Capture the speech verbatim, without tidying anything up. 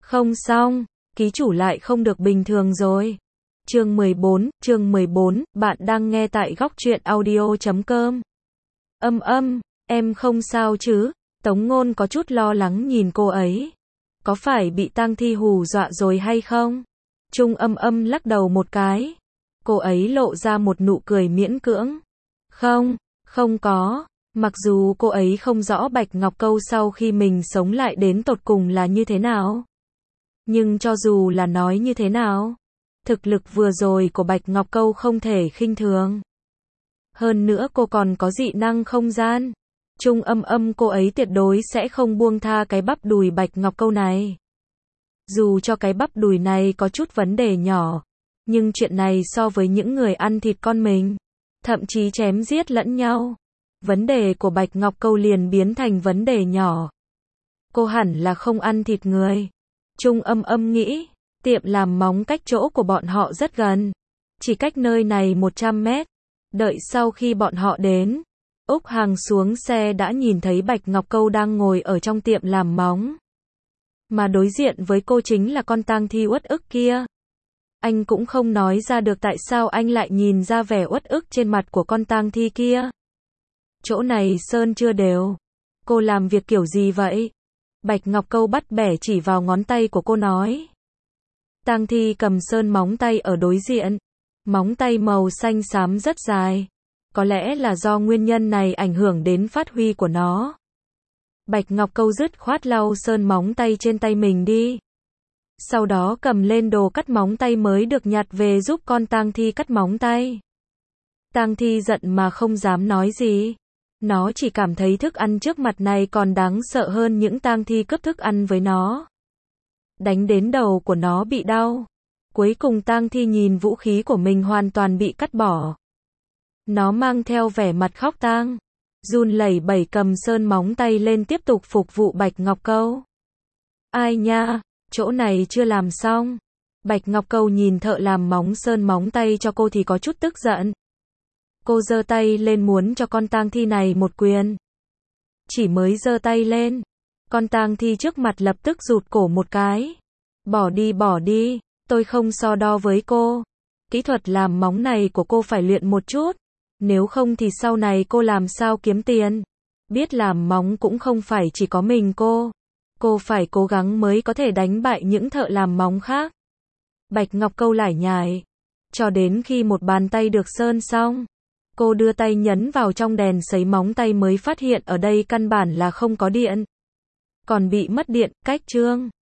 Không xong, ký chủ lại không được bình thường rồi. Chương mười bốn, chương mười bốn, bạn đang nghe tại góc truyện audio chấm com. Âm âm, em không sao chứ? Tống Ngôn có chút lo lắng nhìn cô ấy. Có phải bị tang thi hù dọa rồi hay không? Trung Âm Âm lắc đầu một cái. Cô ấy lộ ra một nụ cười miễn cưỡng. Không, không có. Mặc dù cô ấy không rõ Bạch Ngọc Câu sau khi mình sống lại đến tột cùng là như thế nào. Nhưng cho dù là nói như thế nào, thực lực vừa rồi của Bạch Ngọc Câu không thể khinh thường. Hơn nữa cô còn có dị năng không gian. Trung Âm Âm cô ấy tuyệt đối sẽ không buông tha cái bắp đùi Bạch Ngọc Câu này. Dù cho cái bắp đùi này có chút vấn đề nhỏ, nhưng chuyện này so với những người ăn thịt con mình, thậm chí chém giết lẫn nhau, vấn đề của Bạch Ngọc Câu liền biến thành vấn đề nhỏ. Cô hẳn là không ăn thịt người. Trung Âm Âm nghĩ, tiệm làm móng cách chỗ của bọn họ rất gần, chỉ cách nơi này một trăm mét. Đợi sau khi bọn họ đến, Úc Hằng xuống xe đã nhìn thấy Bạch Ngọc Câu đang ngồi ở trong tiệm làm móng. Mà đối diện với cô chính là con tang thi uất ức kia. Anh cũng không nói ra được tại sao anh lại nhìn ra vẻ uất ức trên mặt của con tang thi kia. Chỗ này sơn chưa đều. Cô làm việc kiểu gì vậy? Bạch Ngọc Câu bắt bẻ chỉ vào ngón tay của cô nói. Tang thi cầm sơn móng tay ở đối diện. Móng tay màu xanh xám rất dài. Có lẽ là do nguyên nhân này ảnh hưởng đến phát huy của nó. Bạch Ngọc Câu dứt khoát lau sơn móng tay trên tay mình đi. Sau đó cầm lên đồ cắt móng tay mới được nhặt về giúp con tang thi cắt móng tay. Tang thi giận mà không dám nói gì. Nó chỉ cảm thấy thức ăn trước mặt này còn đáng sợ hơn những tang thi cướp thức ăn với nó. Đánh đến đầu của nó bị đau. Cuối cùng tang thi nhìn vũ khí của mình hoàn toàn bị cắt bỏ. Nó mang theo vẻ mặt khóc tang, run lẩy bẩy cầm sơn móng tay lên tiếp tục phục vụ Bạch Ngọc Câu. Ai nha, chỗ này chưa làm xong. Bạch Ngọc Câu nhìn thợ làm móng sơn móng tay cho cô thì có chút tức giận. Cô giơ tay lên muốn cho con tang thi này một quyền. Chỉ mới giơ tay lên, con tang thi trước mặt lập tức rụt cổ một cái. Bỏ đi bỏ đi, tôi không so đo với cô. Kỹ thuật làm móng này của cô phải luyện một chút. Nếu không thì sau này cô làm sao kiếm tiền. Biết làm móng cũng không phải chỉ có mình cô. Cô phải cố gắng mới có thể đánh bại những thợ làm móng khác. Bạch Ngọc Câu lải nhải. Cho đến khi một bàn tay được sơn xong, cô đưa tay nhấn vào trong đèn sấy móng tay mới phát hiện ở đây căn bản là không có điện. Còn bị mất điện, cách chương.